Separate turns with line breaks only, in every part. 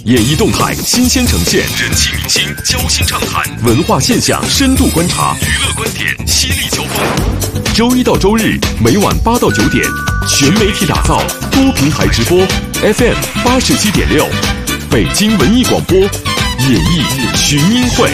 演艺动态新鲜呈现，人气明星交心畅谈，文化现象深度观察，娱乐观点犀利交锋。周一到周日每晚8到9点，全媒体打造，多平台直播 ，FM 87.6，北京文艺广播演艺群英会。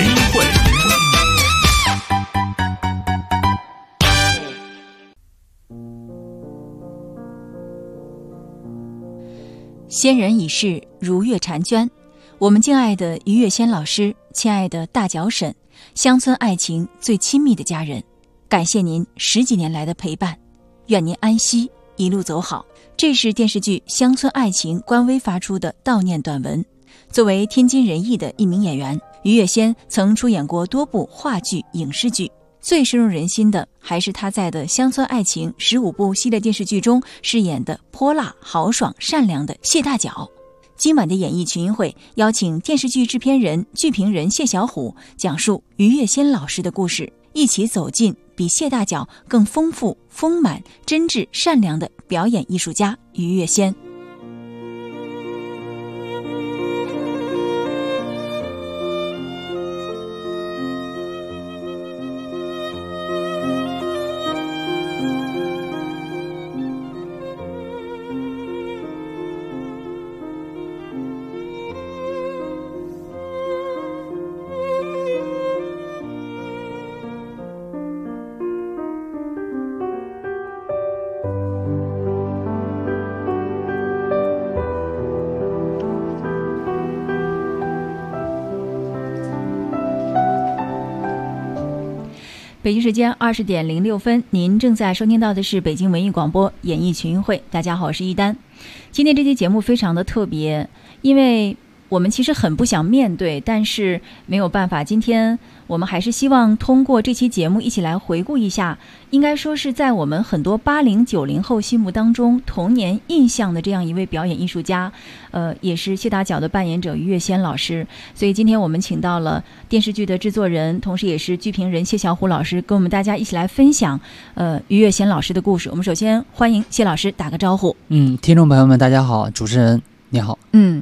先人已逝，如月婵娟。我们敬爱的于月仙老师，亲爱的大脚婶，乡村爱情最亲密的家人，感谢您10几年来的陪伴，愿您安息，一路走好。这是电视剧《乡村爱情》官微发出的悼念短文。作为天津人艺的一名演员，于月仙曾出演过多部话剧、影视剧。最深入人心的还是他在的《乡村爱情》15部系列电视剧中饰演的泼辣、豪爽、善良的谢大脚。今晚的演艺群英会邀请电视剧制片人、剧评人谢小虎讲述于月仙老师的故事，一起走进比谢大脚更丰富、丰满、真挚、善良的表演艺术家于月仙。北京时间20点06分，您正在收听到的是北京文艺广播演艺群英会。大家好，我是一丹。今天这期节目非常的特别，因为我们其实很不想面对，但是没有办法，今天我们还是希望通过这期节目一起来回顾一下，应该说是在我们很多80、90后心目当中童年印象的这样一位表演艺术家，也是谢大脚的扮演者于月仙老师。所以今天我们请到了电视剧的制作人，同时也是剧评人谢小虎老师，跟我们大家一起来分享于月仙老师的故事。我们首先欢迎谢老师打个招呼。
听众朋友们大家好，主持人你好。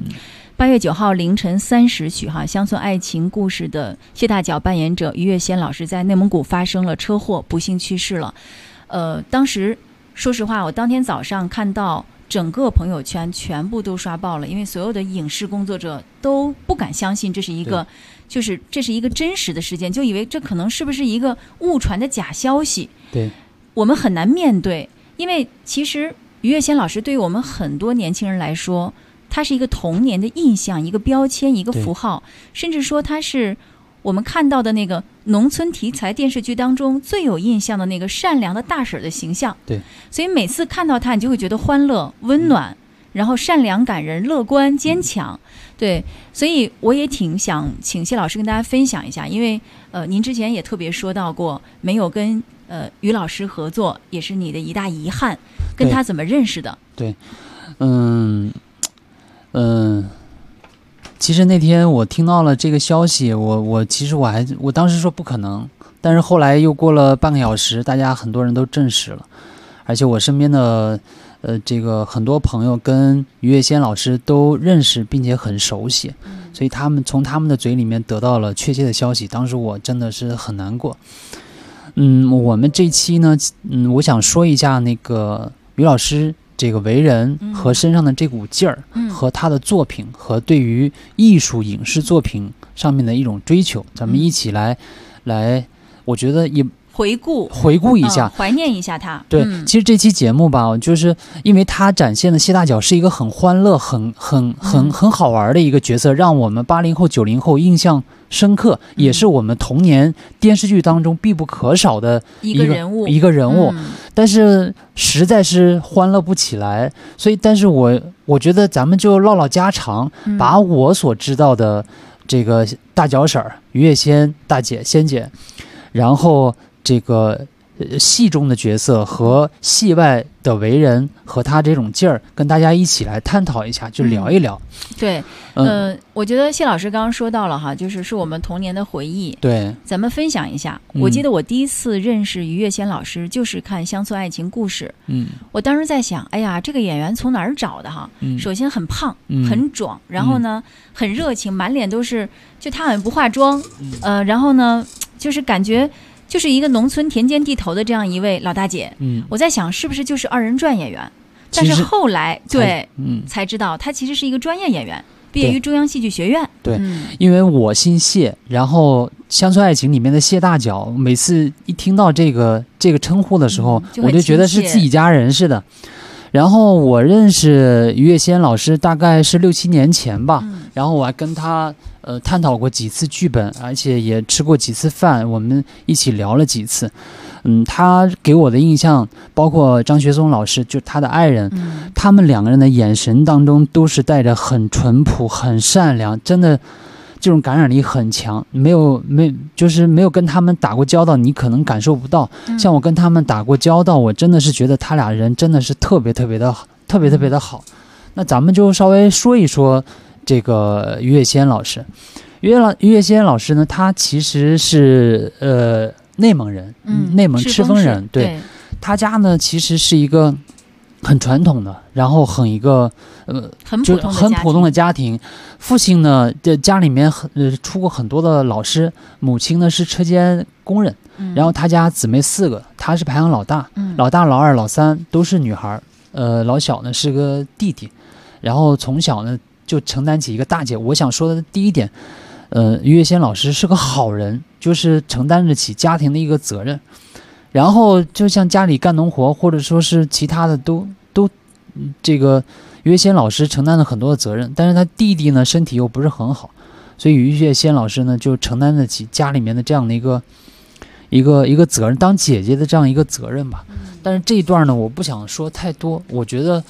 8月9号凌晨3时许，乡村爱情故事的谢大脚扮演者于月仙老师在内蒙古发生了车祸，不幸去世了。当时说实话，我当天早上看到整个朋友圈全部都刷爆了，因为所有的影视工作者都不敢相信这是一个真实的事件，就以为这可能是不是一个误传的假消息。
对，
我们很难面对，因为其实于月仙老师对于我们很多年轻人来说，它是一个童年的印象，一个标签，一个符号，甚至说它是我们看到的那个农村题材电视剧当中最有印象的那个善良的大婶的形象。
对，
所以每次看到它，你就会觉得欢乐、温暖，然后善良、感人、乐观、坚强。对，所以我也挺想请谢老师跟大家分享一下，因为您之前也特别说到过，没有跟于老师合作，也是你的一大遗憾。跟他怎么认识的？
对，其实那天我听到了这个消息，我当时说不可能，但是后来又过了半个小时，大家很多人都证实了，而且我身边的这个很多朋友跟于月仙老师都认识并且很熟悉，所以从他们的嘴里面得到了确切的消息，当时我真的是很难过。我们这期呢，我想说一下那个于老师这个为人和身上的这股劲儿，和他的作品和对于艺术影视作品上面的一种追求，咱们一起来，我觉得也回顾一下，
怀念一下他。
对，其实这期节目吧，就是因为他展现的谢大脚是一个很欢乐、很好玩的一个角色，让我们80后、90后印象深刻，也是我们童年电视剧当中必不可少的一个人物。但是实在是欢乐不起来，所以，但是我觉得咱们就唠家常，把我所知道的这个大脚婶儿、于月仙大姐、仙姐，然后这个戏中的角色和戏外的为人和他这种劲儿，跟大家一起来探讨一下，就聊一聊。
对，我觉得谢老师刚刚说到了哈，是我们童年的回忆。
对，
咱们分享一下。我记得我第一次认识于月仙老师，就是看《乡村爱情故事》。我当时在想，哎呀，这个演员从哪儿找的哈？首先很胖，很壮，然后呢，很热情，满脸都是，就他好像不化妆，然后呢，就是感觉就是一个农村田间地头的这样一位老大姐。我在想是不是就是二人转演员？但是后来才知道她其实是一个专业演员，毕业于中央戏剧学院。
对，因为我姓谢，然后《乡村爱情》里面的谢大脚，每次一听到这个称呼的时候，我就觉得是自己家人似的。然后我认识于月仙老师大概是6、7年前吧，然后我还跟他探讨过几次剧本，而且也吃过几次饭，我们一起聊了几次。他给我的印象，包括张学松老师，就他的爱人，他们2个人的眼神当中都是带着很淳朴、很善良，真的这种感染力很强。就是没有跟他们打过交道，你可能感受不到。像我跟他们打过交道，我真的是觉得他俩人真的是特别特别的好。那咱们就稍微说一说这个于月仙老师。于月仙老师呢，他其实是内蒙人，内蒙赤峰人。对，他家呢其实是一个很传统的，然后很普通的家庭。父亲呢，家里面出过很多的老师，母亲呢是车间工人。然后他家姊妹4个，他是排行老大，老大、老二、老三都是女孩，老小呢是个弟弟。然后从小呢就承担起一个大姐。我想说的第一点，于月仙老师是个好人，就是承担着起家庭的一个责任。然后就像家里干农活或者说是其他的都这个于月仙老师承担了很多的责任，但是他弟弟呢身体又不是很好，所以于月仙老师呢就承担得起家里面的这样的一个责任，当姐姐的这样一个责任吧。但是这一段呢我不想说太多，我觉得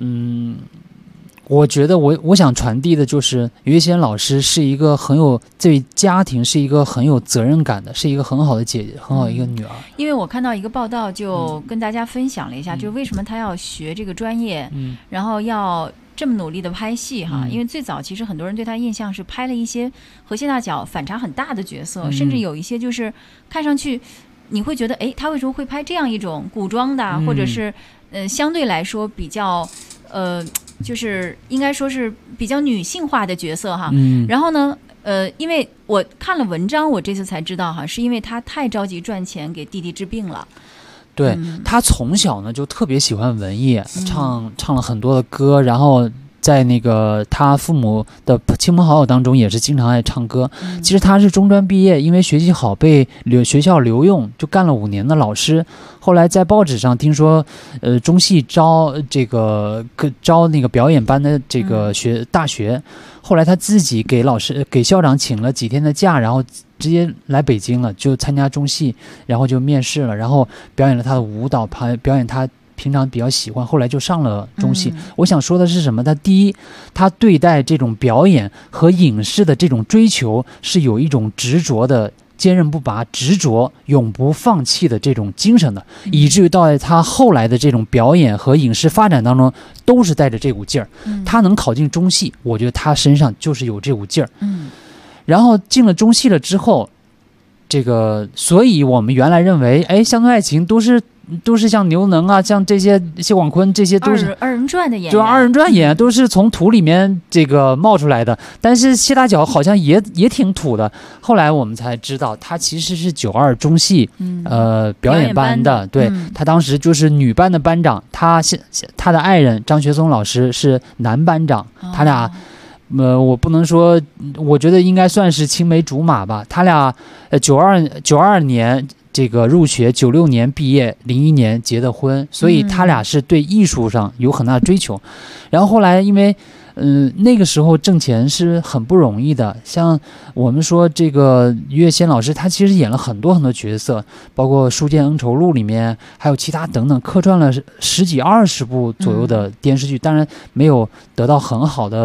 我想传递的就是于月仙老师是一个对家庭是一个很有责任感的，是一个很好的姐姐，很好的一个女儿。
因为我看到一个报道，就跟大家分享了一下，就为什么她要学这个专业，然后要这么努力的拍戏哈。因为最早其实很多人对她印象是拍了一些和谢大脚反差很大的角色，甚至有一些就是看上去你会觉得，哎，她为什么会拍这样一种古装的，或者是相对来说比较就是应该说是比较女性化的角色哈。然后呢因为我看了文章，我这次才知道哈，是因为他太着急赚钱给弟弟治病了。
对，他从小呢就特别喜欢文艺，唱了很多的歌，然后在那个他父母的亲朋好友当中也是经常爱唱歌。其实他是中专毕业，因为学习好被学校留用，就干了5年的老师。后来在报纸上听说中戏招那个表演班的这个大学。后来他自己给校长请了几天的假，然后直接来北京了，就参加中戏，然后就面试了，然后表演了他的舞蹈，表演他平常比较喜欢，后来就上了中戏。我想说的是什么？第一，他对待这种表演和影视的这种追求是有一种执着的、坚韧不拔、执着永不放弃的这种精神的，以至于到他后来的这种表演和影视发展当中都是带着这股劲儿。他能考进中戏，我觉得他身上就是有这股劲儿。然后进了中戏了之后，所以我们原来认为，哎，乡村爱情都是像刘能啊，像这些谢广坤，这些都是
二人转的演员，
对，二人转演员都是从土里面冒出来的。但是谢大脚好像也挺土的。后来我们才知道，他其实是92中戏表演班的。对，他当时就是女班的班长，他的爱人张学松老师是男班长，他俩。我不能说，我觉得应该算是青梅竹马吧。他俩92年入学，96年毕业，01年结的婚，所以他俩是对艺术上有很大的追求。然后后来因为那个时候挣钱是很不容易的，像我们说于月仙老师，他其实演了很多很多角色，包括《书剑恩仇录》里面，还有其他等等，客串了10几20部左右的电视剧，当然没有得到很好的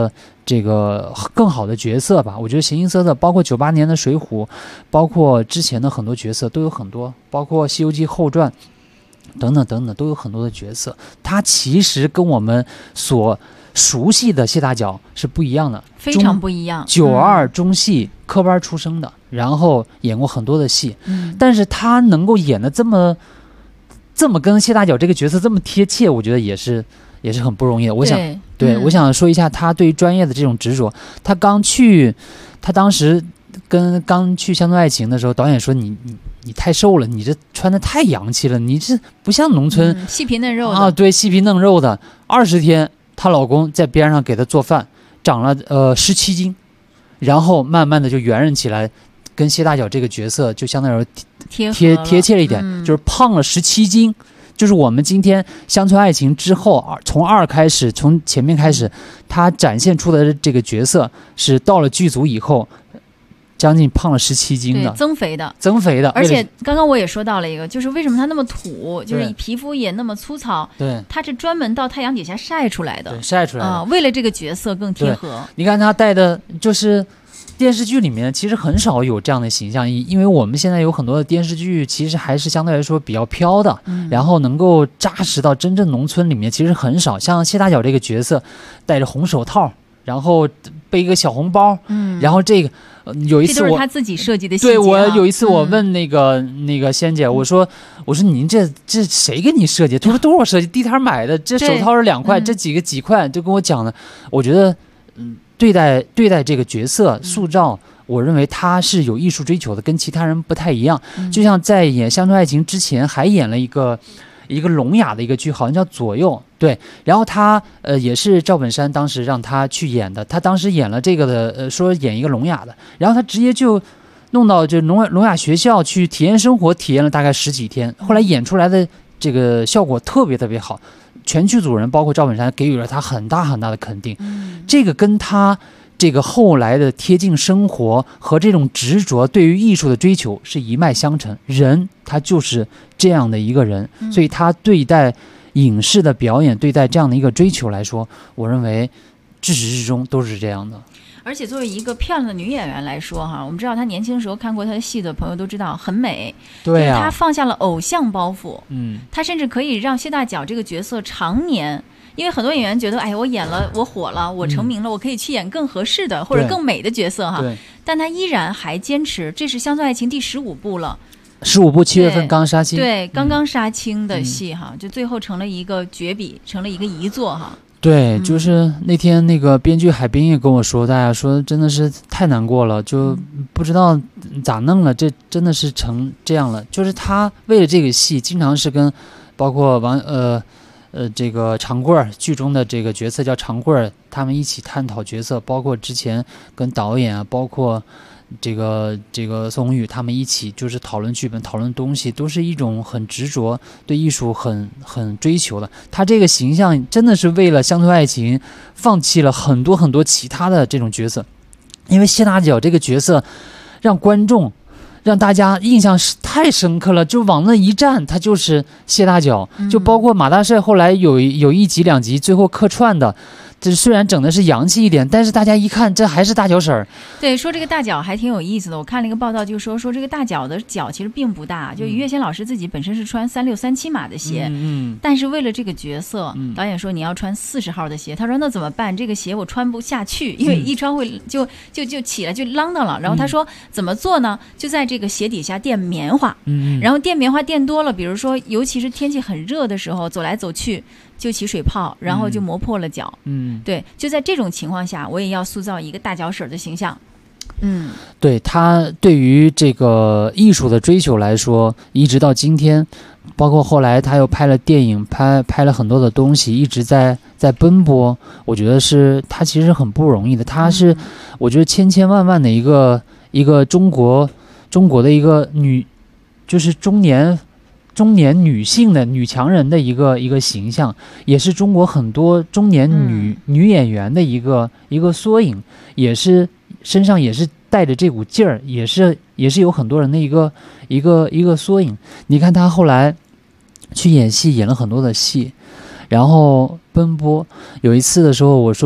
这个更好的角色吧。我觉得形形色色，包括98年的《水浒》，包括之前的很多角色都有很多，包括《西游记后传》等等等等，都有很多的角色。他其实跟我们所熟悉的谢大脚是不一样的，
非常不一样。
92中戏科班出生的，然后演过很多的戏，但是他能够演的这么跟谢大脚这个角色这么贴切，我觉得也是很不容易的。我想我想说一下他对专业的这种执着。他当时刚去乡村爱情的时候，导演说你太瘦了，你这穿的太洋气了，你这不像农村
细皮嫩肉的
啊。对，细皮嫩肉的。20天她老公在边上给她做饭，长了17斤，然后慢慢的就圆润起来，跟谢大脚这个角色就相当于贴切了一点，就是胖了17斤。就是我们今天乡村爱情之后，从2开始，从前面开始，他展现出的这个角色是到了剧组以后，将近胖了17斤的，
增肥的。而且刚刚我也说到了一个，就是为什么他那么土，就是皮肤也那么粗糙，
对，
他是专门到太阳底下晒出来的，
对，晒出来的
啊，为了这个角色更贴合。
你看他戴的就是电视剧里面其实很少有这样的形象，因为我们现在有很多的电视剧其实还是相对来说比较飘的，然后能够扎实到真正农村里面其实很少。像谢大脚这个角色戴着红手套，然后背一个小红包，然后这个有一次
这都是他自己设计的细节。
对，我有一次我问那个仙姐，我说您这谁给你设计？他说都是我设计，地摊买的，这手套是2块，这几块，就跟我讲的。我觉得对待这个角色塑造，我认为他是有艺术追求的，跟其他人不太一样。就像在演《乡村爱情》之前，还演了一个聋哑的一个剧，好像叫《左右》。对，然后他也是赵本山当时让他去演的，他当时演了这个的，说演一个聋哑的，然后他直接就弄到这聋哑学校去体验生活，体验了大概10几天，后来演出来的这个效果特别特别好。全剧组人包括赵本山给予了他很大很大的肯定，这个跟他这个后来的贴近生活和这种执着对于艺术的追求是一脉相承。人他就是这样的一个人，所以他对待影视的表演，对待这样的一个追求来说，我认为至始至终都是这样的。
而且作为一个漂亮的女演员来说哈，我们知道她年轻时候看过她的戏的朋友都知道很美，
对啊，
她放下了偶像包袱，她甚至可以让谢大脚这个角色常年，因为很多演员觉得，哎，我演了，我火了，我成名了，我可以去演更合适的或者更美的角色哈，但她依然还坚持，这是《乡村爱情》第15部了。
15部7月份刚杀青，
对，刚刚杀青的戏哈，就最后成了一个绝笔，成了一个遗作哈。
对，就是那天那个编剧海滨也跟我说，大家说真的是太难过了，就不知道咋弄了，这真的是成这样了。就是他为了这个戏，经常是跟包括这个长贵儿剧中的这个角色叫长贵儿，他们一起探讨角色，包括之前跟导演啊，包括这个宋红宇他们一起就是讨论剧本，讨论东西，都是一种很执着，对艺术很追求的。他这个形象真的是为了乡村爱情放弃了很多很多其他的这种角色，因为谢大脚这个角色让观众让大家印象是太深刻了，就往那一站他就是谢大脚，就包括马大帅后来有1集2集最后客串的，这虽然整的是洋气一点，但是大家一看这还是大脚婶儿。
对，说这个大脚还挺有意思的。我看了一个报道，就说这个大脚的脚其实并不大，就于月仙老师自己本身是穿36、37码的鞋，但是为了这个角色，导演说你要穿40号的鞋。他说那怎么办？这个鞋我穿不下去，因为一穿会就起来就啷当了。然后他说怎么做呢？就在这个鞋底下垫棉花，然后垫棉花垫多了，比如说尤其是天气很热的时候，走来走去就起水泡，然后就磨破了脚。对，就在这种情况下，我也要塑造一个大脚婶的形象。
对，他对于这个艺术的追求来说，一直到今天，包括后来他又拍了电影，拍了很多的东西，一直在奔波。我觉得是他其实很不容易的，他是我觉得千万万的一个中国的一个就是中年女性的女强人的一个形象，也是中国很多中年女演员的一个缩影，也是身上也是带着这股劲儿，也是有很多人的一个缩影。你看她后来去演戏，演了很多的戏，然后奔波。有一次的时候，我说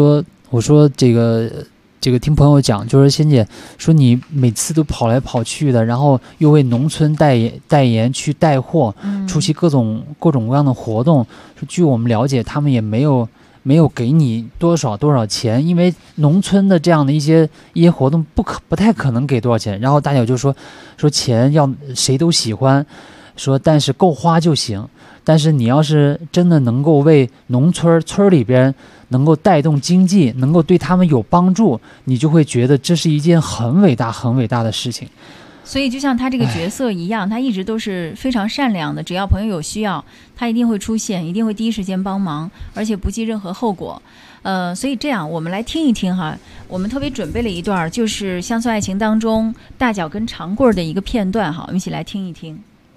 我说这个听朋友讲，就是仙姐说你每次都跑来跑去的，然后又为农村代言去带货，出席各种各样的活动。说据我们了解，他们也没有给你多少钱，因为农村的这样的一些活动不太可能给多少钱。然后大脚就说钱要谁都喜欢，说但是够花就行。但是你要是真的能够为农村里边能够带动经济，能够对他们有帮助，你就会觉得这是一件很伟大的事情。
所以就像他这个角色一样，他一直都是非常善良的，只要朋友有需要，他一定会出现，一定会第一时间帮忙，而且不计任何后果。所以这样我们来听一听哈，我们特别准备了一段就是《乡村爱情》当中大脚跟长棍的一个片段哈，我们一起来听一听。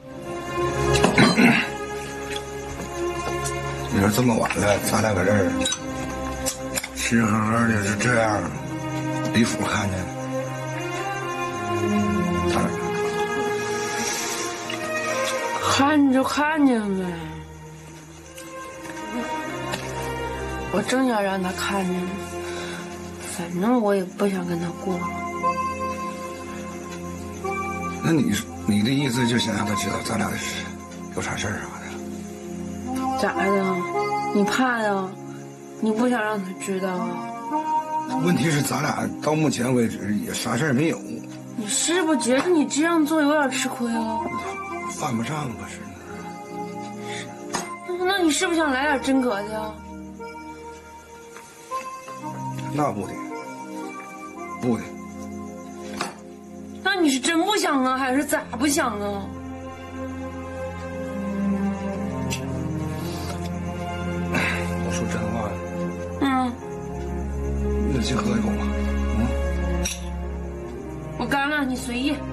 你说这么晚了，咱俩搁这儿吃喝喝的，是这样，李府看见，
看就看见呗，我正要让他看见，反正我也不想跟他过。
那你的意思就想让他知道咱俩有啥事儿啊？
咋的？你怕呀？你不想让他知道啊？
问题是咱俩到目前为止也啥事儿没有。
你是不觉得你这样做有点吃亏啊？
犯不上可是呢。
那你是不是想来点真格的呀？
那不得，不得。
那你是真不想啊，还是咋不想啊？
我说真话呀。那先喝一口吧。
我干了，你随意。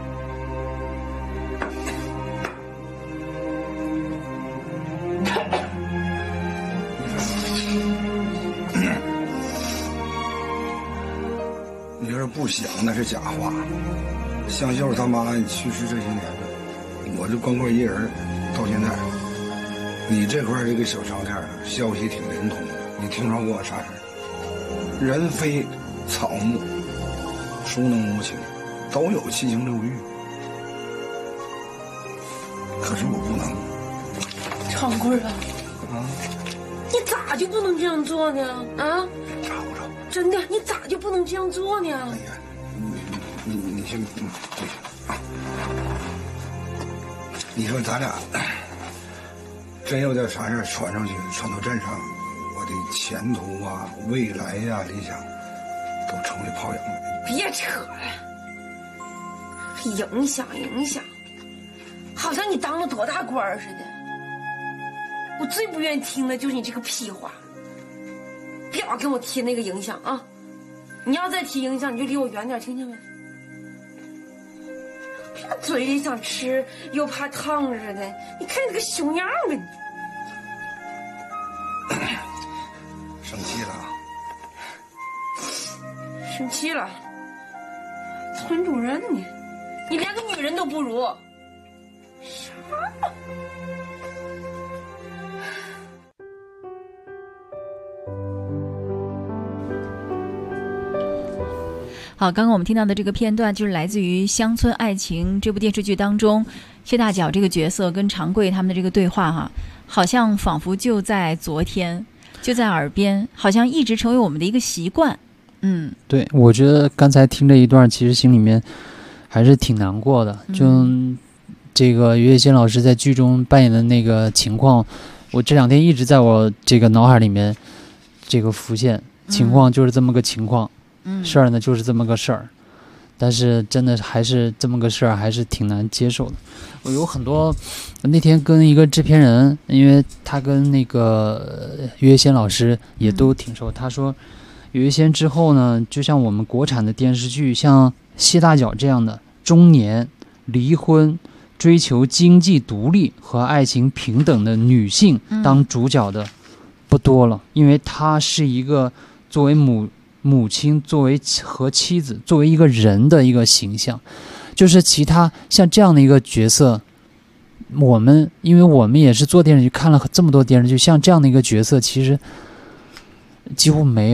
你要是不想，那是假话。香秀他妈去世这些年了，我就光棍一人到现在。你这块这个小商店消息挺灵通的，你听说过啥事儿？人非草木，孰能无情？都有七情六欲，可是我不能。
长棍啊！你咋就不能这样做呢？啊？
吵吵！
真的，你咋就不能这样做呢？
哎呀，你先你说咱俩真有点啥事传上去，传到镇上，我的前途啊、未来呀、理想都成为泡影了。
别扯了。影响，好像你当了多大官似的。我最不愿意听的就是你这个屁话，别老跟我提那个影响啊！你要再提影响，你就离我远点，听见没？别嘴里想吃又怕烫似的，你看你这个熊样的你。
生气了？
生气了？村主任呢？你连个女人都不如。啥？
好，刚刚我们听到的这个片段就是来自于《乡村爱情》这部电视剧当中，薛大脚这个角色跟长贵他们的这个对话哈，好像仿佛就在昨天，就在耳边，好像一直成为我们的一个习惯。
对，我觉得刚才听这一段，其实心里面还是挺难过的。就这个于月仙老师在剧中扮演的那个情况，我这2天一直在我这个脑海里面这个浮现。情况就是这么个情况，事儿呢就是这么个事儿，但是真的还是这么个事儿，还是挺难接受的。我有很多那天跟一个制片人，因为他跟那个于月仙老师也都挺熟，他说于月仙之后呢，就像我们国产的电视剧，像谢大脚这样的中年离婚追求经济独立和爱情平等的女性当主角的不多了，因为她是一个作为母亲，作为和妻子，作为一个人的一个形象。就是其他像这样的一个角色，因为我们也是做电视剧，看了这么多电视剧，像这样的一个角色其实几乎没有。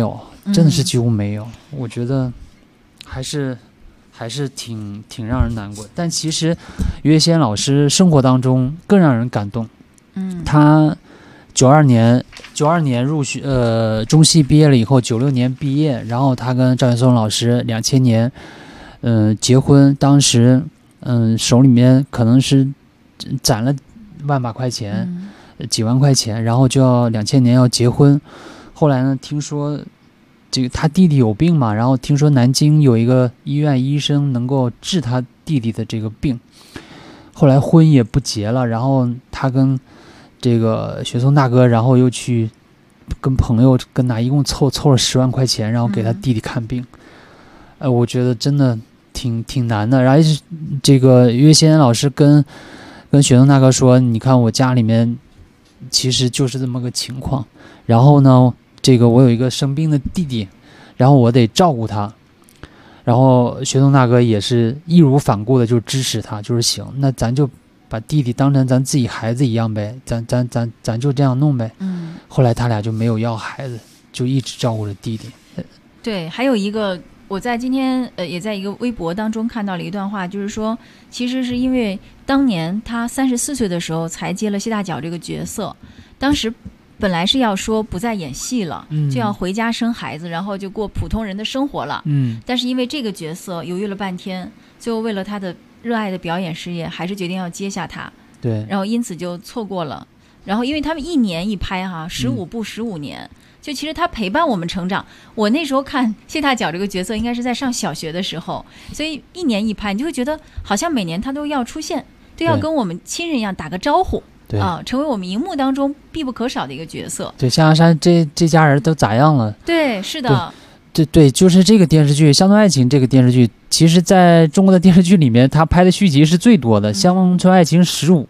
真的是几乎没有。我觉得还是挺让人难过。但其实于月仙老师生活当中更让人感动。他92年入学，中戏毕业了以后，96年毕业，然后他跟赵元松老师2000年，结婚。当时，手里面可能是攒了万把块钱，几万块钱，然后就要2000年要结婚。后来呢，听说这个他弟弟有病嘛，然后听说南京有一个医院医生能够治他弟弟的这个病，后来婚也不结了，然后他跟这个雪松大哥，然后又去跟朋友跟他一共凑了10万块钱，然后给他弟弟看病。我觉得真的挺难的。然后这个于月仙老师跟雪松大哥说，你看我家里面其实就是这么个情况，然后呢这个我有一个生病的弟弟，然后我得照顾他。然后雪松大哥也是义无反顾的就支持他，就是行，那咱就把弟弟当成咱自己孩子一样呗，咱就这样弄呗。后来他俩就没有要孩子，就一直照顾着弟弟。
对，还有一个，我在今天也在一个微博当中看到了一段话，就是说，其实是因为当年他34岁的时候才接了谢大脚这个角色，当时本来是要说不再演戏了，就要回家生孩子，然后就过普通人的生活了。但是因为这个角色犹豫了半天，最后为了他的热爱的表演事业，还是决定要接下他。对，然后因此就错过了。然后因为他们1年一拍哈，15部15年，就其实他陪伴我们成长。我那时候看谢大脚这个角色，应该是在上小学的时候，所以1年一拍，你就会觉得好像每年他都要出现，都要跟我们亲人一样打个招呼。对啊，成为我们荧幕当中必不可少的一个角色。对，象牙山这家人都咋样了？对，是的。对，就是这个电视剧《乡村爱情》这个电视剧，其实在中国的电视剧里面，他拍的续集是最多的。《乡村爱情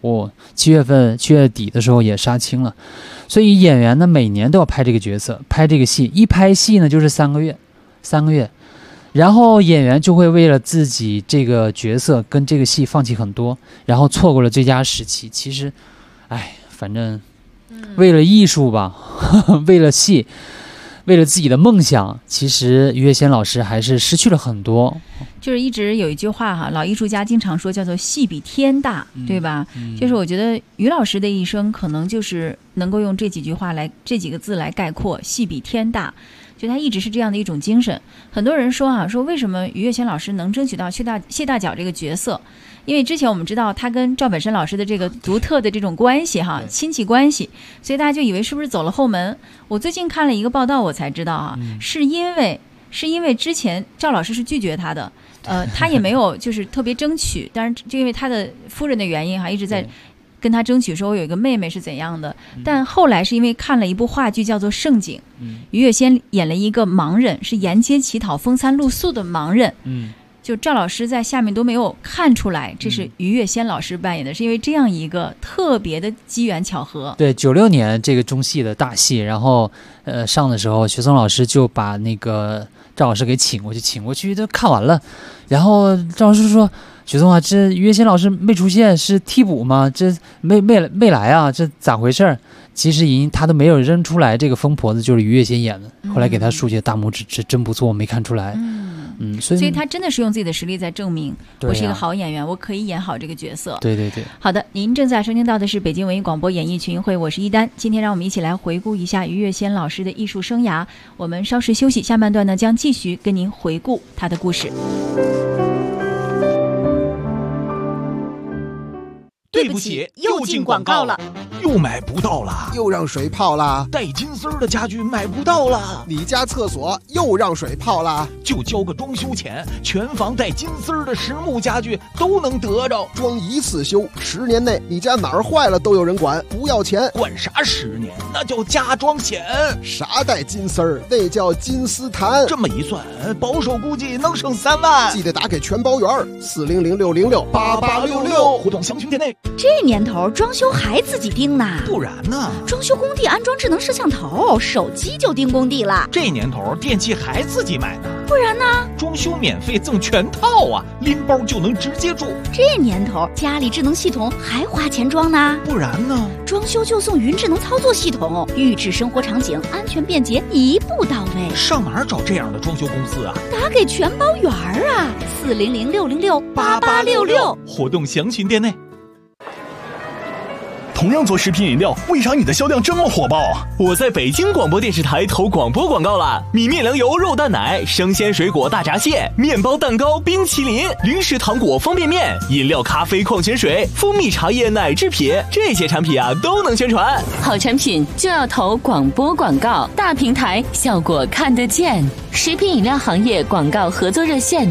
15》7月底的时候也杀青了，所以演员呢每年都要拍这个角色，拍这个戏。一拍戏呢就是3个月，然后演员就会为了自己这个角色跟这个戏放弃很多，然后错过了最佳时期。其实，反正为了艺术吧，为了戏。为了自己的梦想，其实于月仙老师还是失去了很多。就是一直有一句话哈，老艺术家经常说，叫做戏比天大，对吧？就是我觉得于老师的一生可能就是能够用这几个字来概括，戏比天大。就他一直是这样的一种精神。很多人说说为什么于月仙老师能争取到谢大脚这个角色？因为之前我们知道他跟赵本山老师的这个独特的这种关系哈，亲戚关系，所以大家就以为是不是走了后门。我最近看了一个报道，我才知道是因为之前赵老师是拒绝他的，他也没有就是特别争取，当然就因为他的夫人的原因一直在跟他争取说我有一个妹妹是怎样的。但后来是因为看了一部话剧叫做《盛景》，于月仙演了一个盲人，是沿街乞讨风餐露宿的盲人。就赵老师在下面都没有看出来这是于月仙老师扮演的，是因为这样一个特别的机缘巧合。对，96年这个中戏的大戏，然后上的时候，雪松老师就把那个赵老师给请过去都看完了，然后赵老师说：“雪松啊，这于月仙老师没出现是替补吗？这没来啊，这咋回事？”其实他都没有认出来这个疯婆子就是于月仙演的，后来给他竖起大拇指，这真不错，我没看出来。所以他真的是用自己的实力在证明我是一个好演员，我可以演好这个角色。对。好的，您正在收听到的是北京文艺广播演艺群英会，我是一丹。今天让我们一起来回顾一下于月仙老师的艺术生涯。我们稍事休息，下半段呢将继续跟您回顾他的故事。
对不起，又进广告了，又买不到了，
又让水泡了，
带金丝的家具买不到了，
你家厕所又让水泡了，
就交个装修钱，全房带金丝的实木家具都能得着，
装一次修，10年内你家哪儿坏了都有人管，不要钱。
管啥10年？那叫加装险。
啥带金丝儿？那叫金丝檀。
这么一算，保守估计能省3万。
记得打给全包员，400-606-8866，
互动详询店内。
这年头装修还自己盯呢？
不然呢？
装修工地安装智能摄像头，手机就盯工地了。
这年头电器还自己买呢？
不然呢？
装修免费赠全套啊，拎包就能直接住。
这年头家里智能系统还花钱装呢？
不然呢？
装修就送云智能操作系统，预制生活场景，安全便捷，一步到位。
上哪儿找这样的装修公司啊？
打给全包圆儿啊，400-606-8866。
活动详询店内。
同样做食品饮料，为啥你的销量这么火爆啊？
我在北京广播电视台投广播广告了，米面粮油肉蛋奶、生鲜水果大闸蟹、面包蛋糕、冰淇淋、零食糖果方便面、饮料咖啡矿泉水、蜂蜜茶叶奶制品，这些产品啊都能宣传。
好产品就要投广播广告，大平台效果看得见。食品饮料行业广告合作热线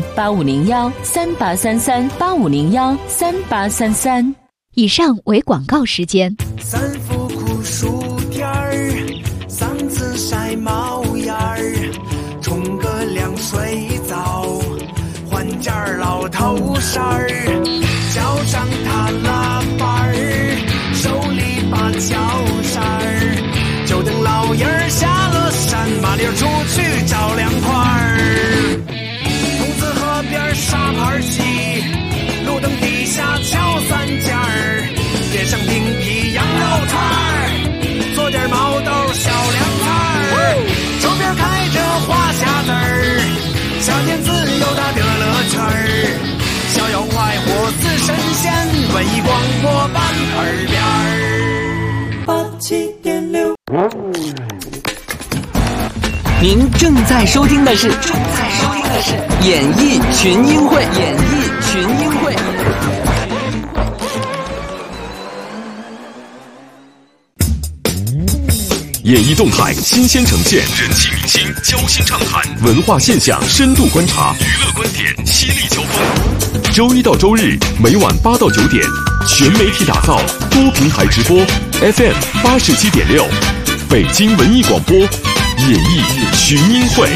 8501-3833-8501-3833。
以上为广告时间。
三伏酷暑天儿，嗓子晒冒烟儿，冲个凉水澡，换件老头衫儿，脚上踏拉板儿，手里把脚扇儿，就等老爷儿下了山，麻溜出去找凉快儿。筒子河边沙盘戏，路灯底下敲三件儿，点上冰皮羊肉串儿，做点毛豆小凉菜儿，周边开着花匣子儿，夏天自由的乐乐圈儿，逍遥快活似神仙，文艺广播版耳边儿87.6。
您正在收听的是演艺群英会，演艺群英会。
演艺动态新鲜呈现，人气明星交心畅谈，文化现象深度观察，娱乐观点犀利交锋。周一到周日每晚8到9点，全媒体打造，多平台直播 ，FM 87.6，北京文艺广播，演艺群英会。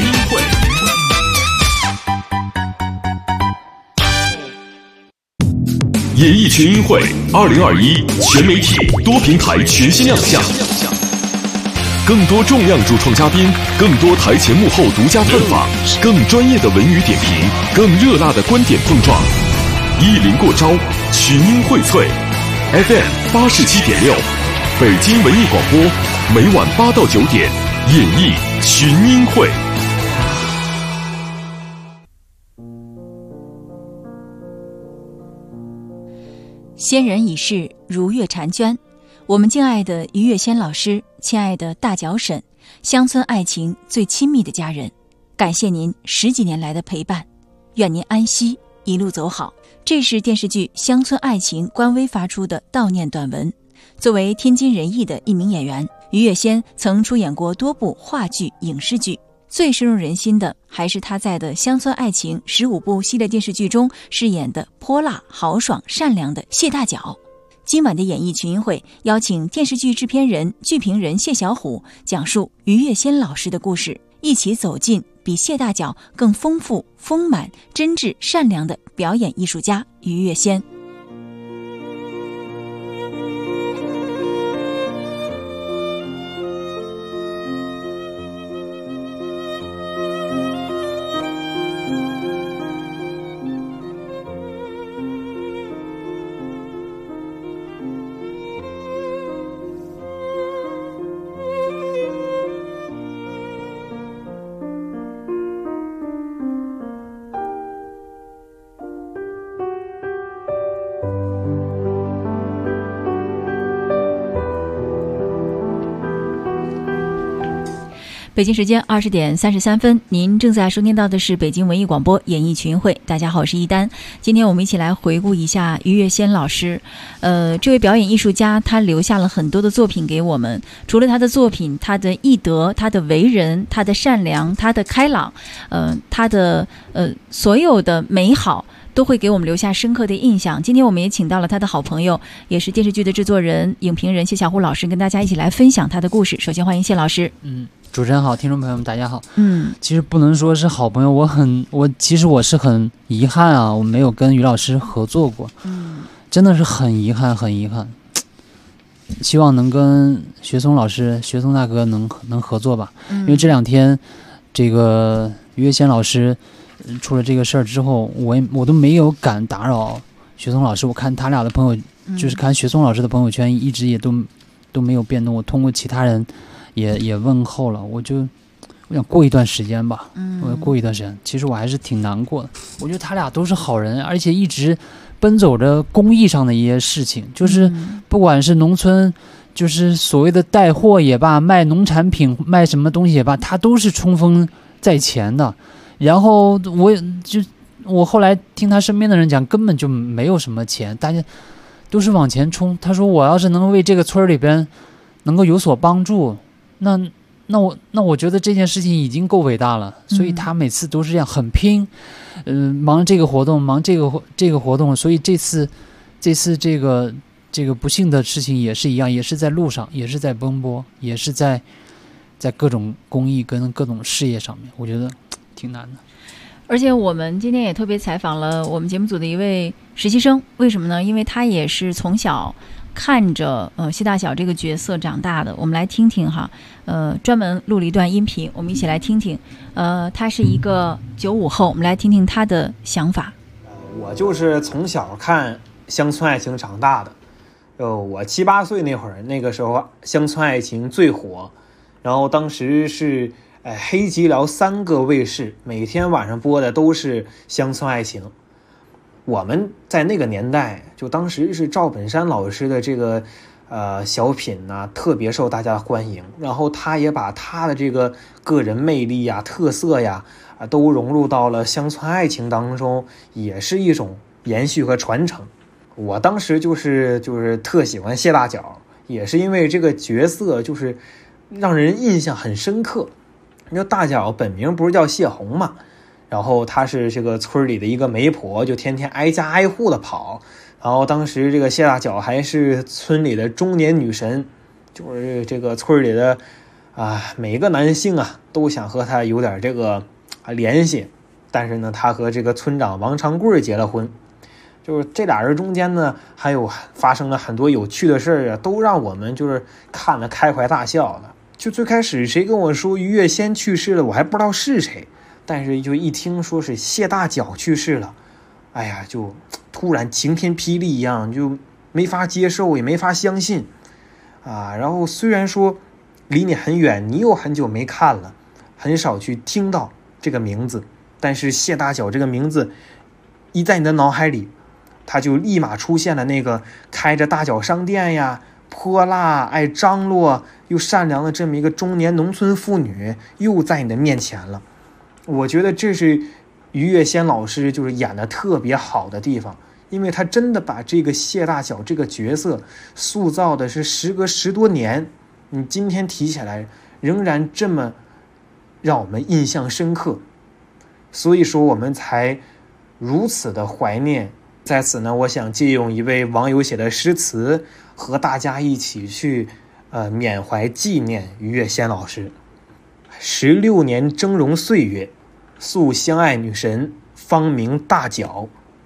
演艺群英会2021全媒体多平台全新亮相。更多重量主创嘉宾，更多台前幕后独家探访，更专业的文娱点评，更热辣的观点碰撞。意林过招，群英荟萃 ，FM 87.6，北京文艺广播，每晚8到9点，演艺群英会。
仙人已逝，如月婵娟。我们敬爱的于月仙老师，亲爱的大脚婶，乡村爱情最亲密的家人，感谢您10几年来的陪伴，愿您安息，一路走好。这是电视剧《乡村爱情》官微发出的悼念短文。作为天津人艺的一名演员，于月仙曾出演过多部话剧、影视剧，最深入人心的还是他在的《乡村爱情》15部系列电视剧中饰演的泼辣、豪爽、善良的谢大脚。今晚的演艺群英会邀请电视剧制片人、剧评人谢小虎讲述于月仙老师的故事，一起走进比谢大脚更丰富、丰满、真挚、善良的表演艺术家于月仙。北京时间20点33分，您正在收听到的是北京文艺广播演艺群会。大家好，我是一丹。今天我们一起来回顾一下于月仙老师。这位表演艺术家，他留下了很多的作品给我们。除了他的作品，他的艺德，他的为人，他的善良，他的开朗，他的所有的美好，都会给我们留下深刻的印象。今天我们也请到了他的好朋友，也是电视剧的制作人、影评人谢小虎老师，跟大家一起来分享他的故事。首先欢迎谢老师。
主持人好，听众朋友们大家好。其实不能说是好朋友，其实我是很遗憾啊，我没有跟于老师合作过。真的是很遗憾，很遗憾。希望能跟学松老师、学松大哥能合作吧。因为这2天这个于月仙老师出了这个事儿之后，我都没有敢打扰雪松老师。我看他俩的朋友，就是看雪松老师的朋友圈，一直也都没有变动。我通过其他人也问候了，我想过一段时间吧，我要过一段时间。其实我还是挺难过的。我觉得他俩都是好人，而且一直奔走着公益上的一些事情，就是不管是农村，就是所谓的带货也罢，卖农产品卖什么东西也罢，他都是冲锋在前的。然后我后来听他身边的人讲，根本就没有什么钱，大家都是往前冲。他说我要是能为这个村里边能够有所帮助，那我觉得这件事情已经够伟大了。所以他每次都是这样很拼，忙这个活动，忙这个活动。所以这次这个不幸的事情也是一样，也是在路上，也是在奔波，也是在各种公益跟各种事业上面，我觉得挺难的。
而且我们今天也特别采访了我们节目组的一位实习生，为什么呢？因为他也是从小看着谢大小这个角色长大的。我们来听听哈，专门录了一段音频，我们一起来听听。他是一个95后，我们来听听他的想法。
我就是从小看乡村爱情长大的。我7、8岁那会儿，那个时候乡村爱情最火，然后当时是黑吉辽3个卫视每天晚上播的都是乡村爱情。我们在那个年代，就当时是赵本山老师的这个小品呢，特别受大家欢迎。然后他也把他的这个个人魅力呀、特色呀，都融入到了乡村爱情当中，也是一种延续和传承。我当时就是特喜欢谢大脚，也是因为这个角色就是让人印象很深刻。你说大脚本名不是叫谢红嘛，然后她是这个村里的一个媒婆，就天天挨家挨户的跑。然后当时这个谢大脚还是村里的中年女神，就是这个村里的每个男性都想和她有点这个联系。但是呢，她和这个村长王长贵结了婚。就是这俩人中间呢，还有发生了很多有趣的事儿都让我们就是看得开怀大笑的。就最开始谁跟我说于月仙去世了，我还不知道是谁，但是就一听说是谢大脚去世了，哎呀，就突然晴天霹雳一样，就没法接受，也没法相信然后虽然说离你很远，你又很久没看了，很少去听到这个名字，但是谢大脚这个名字一在你的脑海里，他就立马出现了那个开着大脚商店呀，泼辣爱张罗又善良的这么一个中年农村妇女又在你的面前了。我觉得这是于月仙老师就是演的特别好的地方，因为他真的把这个谢大脚这个角色塑造的是时隔10多年，你今天提起来仍然这么让我们印象深刻，所以说我们才如此的怀念。在此呢，我想借用一位网友写的诗词，和大家一起去缅怀纪念于月仙老师。16年峥嵘岁月，素相爱女神方名大脚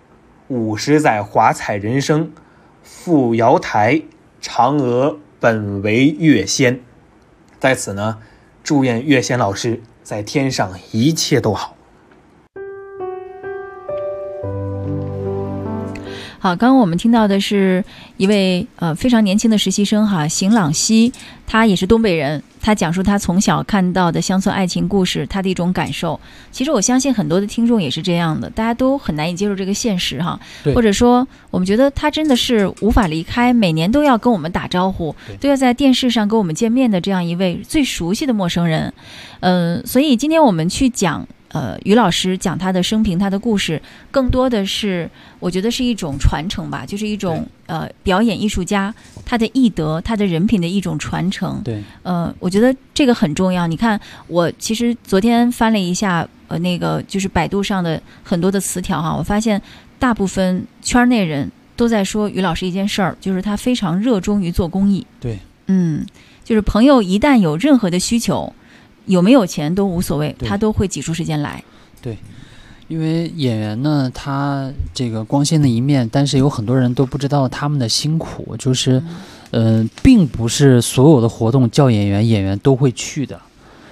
，50载华彩人生，赴瑶台嫦娥本为月仙。在此呢，祝愿月仙老师在天上一切都好。
好，刚刚我们听到的是一位非常年轻的实习生哈，邢朗熙，他也是东北人，他讲述他从小看到的乡村爱情故事，他的一种感受。其实我相信很多的听众也是这样的，大家都很难以接受这个现实哈，或者说我们觉得他真的是无法离开，每年都要跟我们打招呼，都要在电视上跟我们见面的这样一位最熟悉的陌生人。所以今天我们去讲于老师讲他的生平，他的故事，更多的是我觉得是一种传承吧，就是一种表演艺术家他的艺德，他的人品的一种传承。
对，
我觉得这个很重要。你看，我其实昨天翻了一下那个就是百度上的很多的词条哈，我发现大部分圈内人都在说于老师一件事儿，就是他非常热衷于做公益。
对，
就是朋友一旦有任何的需求，有没有钱都无所谓，他都会挤出时间来。
对，因为演员呢，他这个光鲜的一面，但是有很多人都不知道他们的辛苦，就是并不是所有的活动叫演员都会去的。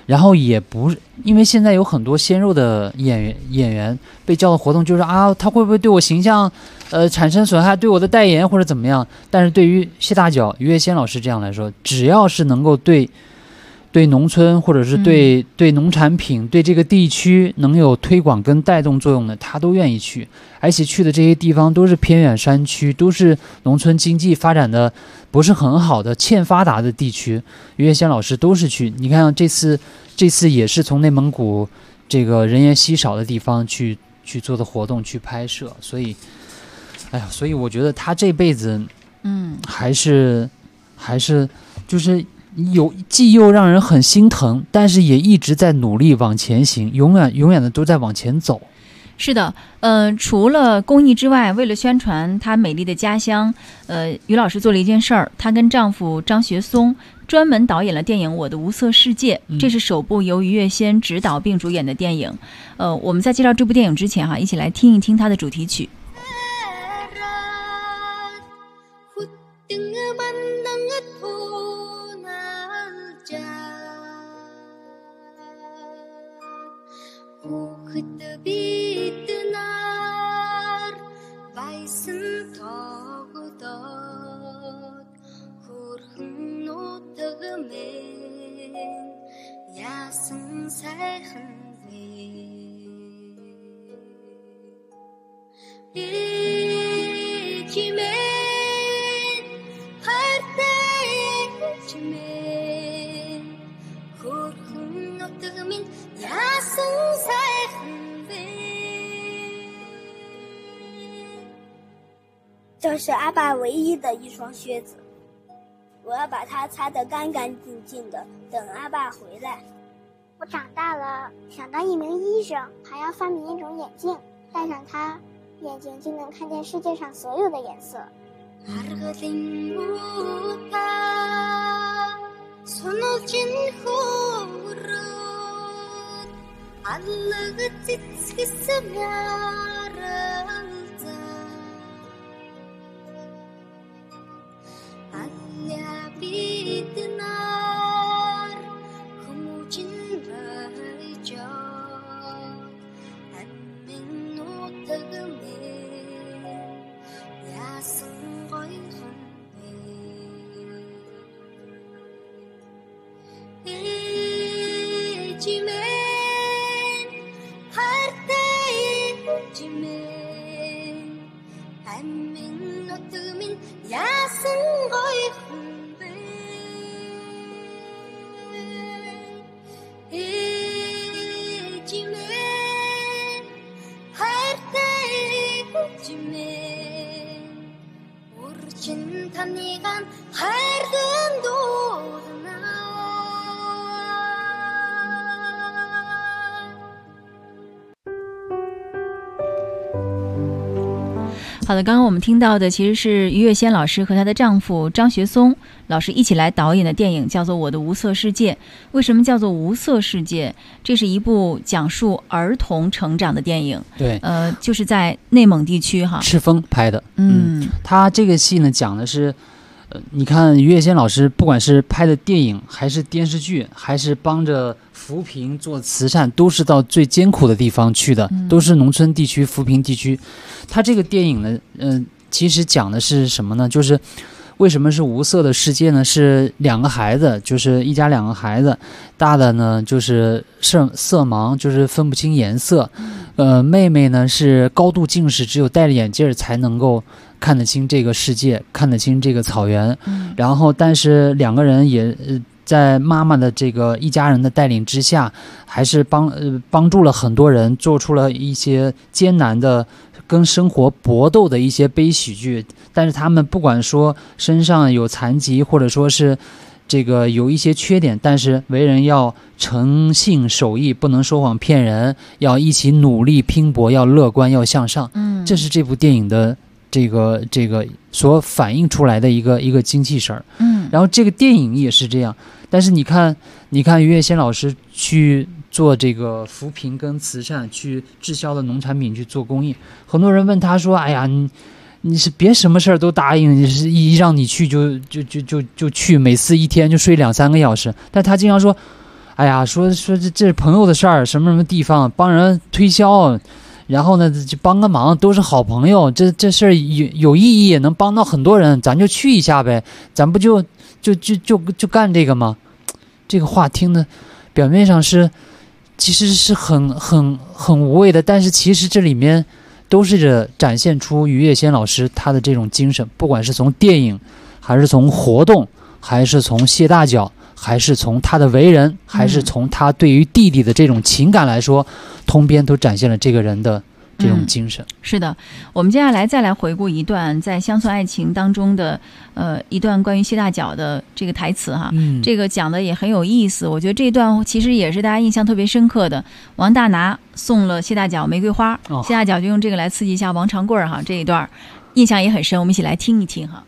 然后也不是因为现在有很多鲜肉的演员被叫的活动，就是啊，他会不会对我形象产生损害，对我的代言或者怎么样？但是对于谢大脚、于月仙老师这样来说，只要是能够对农村或者是对农产品、对这个地区能有推广跟带动作用的，他都愿意去。而且去的这些地方都是偏远山区，都是农村经济发展的不是很好的、欠发达的地区。于月仙老师都是去，你看这次也是从内蒙古这个人烟稀少的地方去做的活动去拍摄，所以我觉得他这辈子，还是就是既又让人很心疼，但是也一直在努力往前行，永远的都在往前走。
是的，除了公益之外，为了宣传她美丽的家乡，于老师做了一件事儿，她跟丈夫张学松专门导演了电影《我的无色世界》，这是首部由于月仙执导并主演的电影。我们在介绍这部电影之前一起来听一听它的主题曲。
这是阿爸唯一的一双靴子，我要把它擦得干干净净的，等阿爸回来。
我长大了，想当一名医生，还要发明一种眼镜，戴上它，眼睛就能看见世界上所有的颜色。
好的，刚刚我们听到的其实是于月仙老师和她的丈夫张学松老师一起来导演的电影，叫做《我的无色世界》。为什么叫做无色世界？这是一部讲述儿童成长的电影。
对，
就是在内蒙地区
赤峰拍的。他这个戏呢讲的是，你看于月仙老师不管是拍的电影还是电视剧，还是帮着扶贫做慈善，都是到最艰苦的地方去的，都是农村地区、扶贫地区。他这个电影呢，其实讲的是什么呢？就是为什么是无色的世界呢？是两个孩子，就是一家两个孩子，大的呢就是色盲，就是分不清颜色，妹妹呢是高度近视，只有戴着眼镜才能够看得清这个世界，看得清这个草原。然后但是两个人也在妈妈的这个一家人的带领之下，还是帮助了很多人，做出了一些艰难的跟生活搏斗的一些悲喜剧。但是他们不管说身上有残疾，或者说是这个有一些缺点，但是为人要诚信守义，不能说谎骗人，要一起努力拼搏，要乐观，要向上。这是这部电影的这个所反映出来的一个精气神儿。然后这个电影也是这样。但是你看于月仙老师去做这个扶贫跟慈善，去滞销的农产品去做公益，很多人问他说：“哎呀，你是别什么事儿都答应，你是一让你去就去，每次一天就睡2-3个小时。”但他经常说：“ 哎呀，说这是朋友的事儿，什么什么地方帮人推销，然后呢就帮个忙，都是好朋友，这事儿有意义，能帮到很多人，咱就去一下呗，咱不就干这个吗？这个话听的表面上其实是很无谓的，但是其实这里面都是展现出于月仙老师他的这种精神，不管是从电影，还是从活动，还是从谢大脚，还是从他的为人，还是从他对于弟弟的这种情感来说，通篇都展现了这个人的这种精神。
是的，我们接下来再来回顾一段在《乡村爱情》当中的一段关于谢大脚的这个台词哈，这个讲的也很有意思。我觉得这段其实也是大家印象特别深刻的。王大拿送了谢大脚玫瑰花，谢大脚就用这个来刺激一下王长贵哈，这一段印象也很深，我们一起来听一听哈。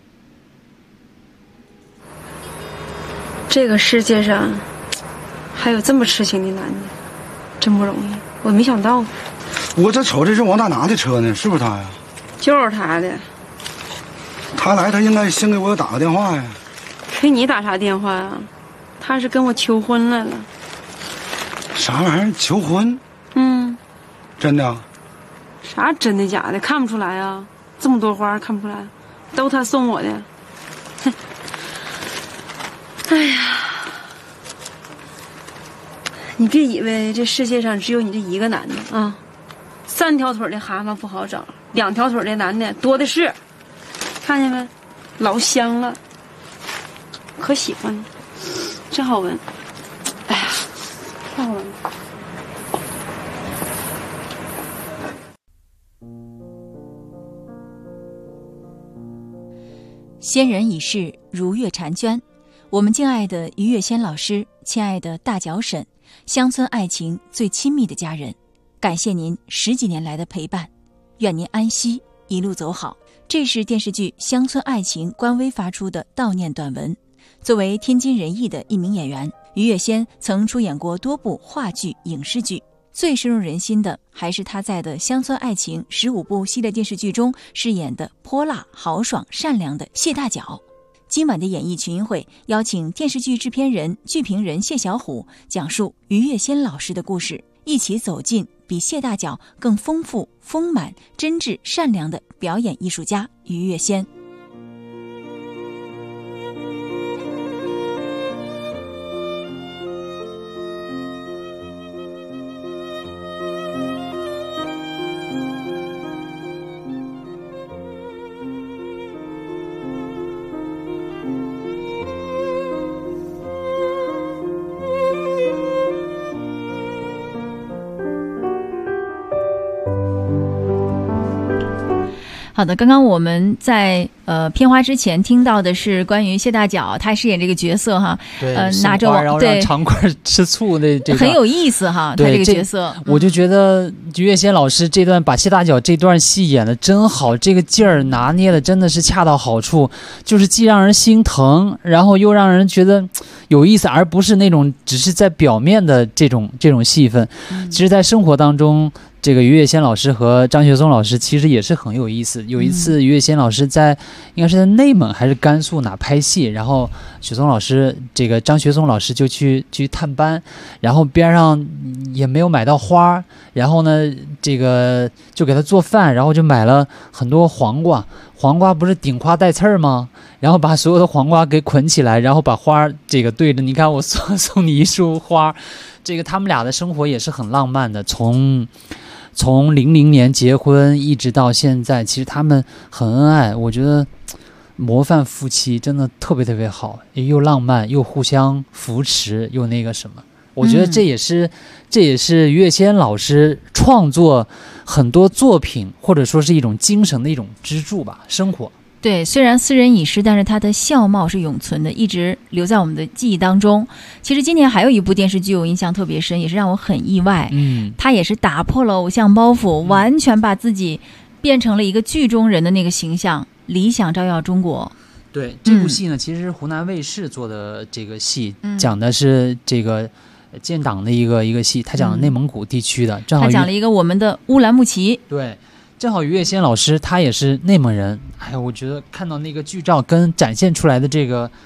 这个世界上还有这么痴情的男的，真不容易，我没想到。
我这瞅这是王大拿的车呢，是不是他呀？
就是他的。
他来，他应该先给我打个电话呀。
给你打啥电话呀？他是跟我求婚来了。
啥玩意儿？求婚？真的？
啥真的假的？看不出来啊！这么多花看不出来，都他送我的。哼！哎呀，你别以为这世界上只有你这一个男的啊！3条腿的蛤蟆不好找，2条腿的男的多的是。看见没？老香了，可喜欢了，真好闻。哎呀，太好闻了。
仙人已逝，如月婵娟。我们敬爱的于月仙老师，亲爱的大脚婶，乡村爱情最亲密的家人，感谢您10几年来的陪伴，愿您安息，一路走好。这是电视剧《乡村爱情》官微发出的悼念短文。作为天津人艺的一名演员，于月仙曾出演过多部话剧、影视剧，最深入人心的还是他在的《乡村爱情》15部系列电视剧中饰演的泼辣、豪爽、善良的谢大脚。今晚的演艺群英会邀请电视剧制片人、剧评人谢小虎讲述于月仙老师的故事，一起走进比谢大脚更丰富、丰满、真挚、善良的表演艺术家于月仙。好的，刚刚我们在片花之前听到的是关于谢大脚他饰演这个角色哈，拿着
然后让长贵吃醋的这个
很有意思哈，他这个角色，
我就觉得于月仙老师这段把谢大脚这段戏演的真好，这个劲儿拿捏的真的是恰到好处，就是既让人心疼，然后又让人觉得有意思，而不是那种只是在表面的这种戏份。其实，在生活当中，这个于月仙老师和张学松老师其实也是很有意思。有一次，于月仙老师应该是在内蒙还是甘肃哪拍戏，然后学松老师张学松老师就去探班，然后边上也没有买到花，然后呢就给他做饭，然后就买了很多黄瓜不是顶花带刺儿吗？然后把所有的黄瓜给捆起来，然后把花对着你看我送你一束花。他们俩的生活也是很浪漫的，从00年结婚一直到现在，其实他们很恩爱，我觉得模范夫妻真的特别特别好，又浪漫又互相扶持又那个什么，我觉得这也是于月仙老师创作很多作品或者说是一种精神的一种支柱吧，生活。
对，虽然斯人已逝，但是他的笑貌是永存的，一直留在我们的记忆当中。其实今年还有一部电视剧我印象特别深，也是让我很意外。他也是打破了偶像包袱，完全把自己变成了一个剧中人的那个形象，理想照耀中国。
对，这部戏呢，其实是湖南卫视做的这个戏，讲的是这个建党的一个戏，他讲的内蒙古地区的，正好
他讲了一个我们的乌兰牧骑。
对。正好于月仙老师他也是内蒙人，哎呀，我觉得看到那个剧照跟展现出来的这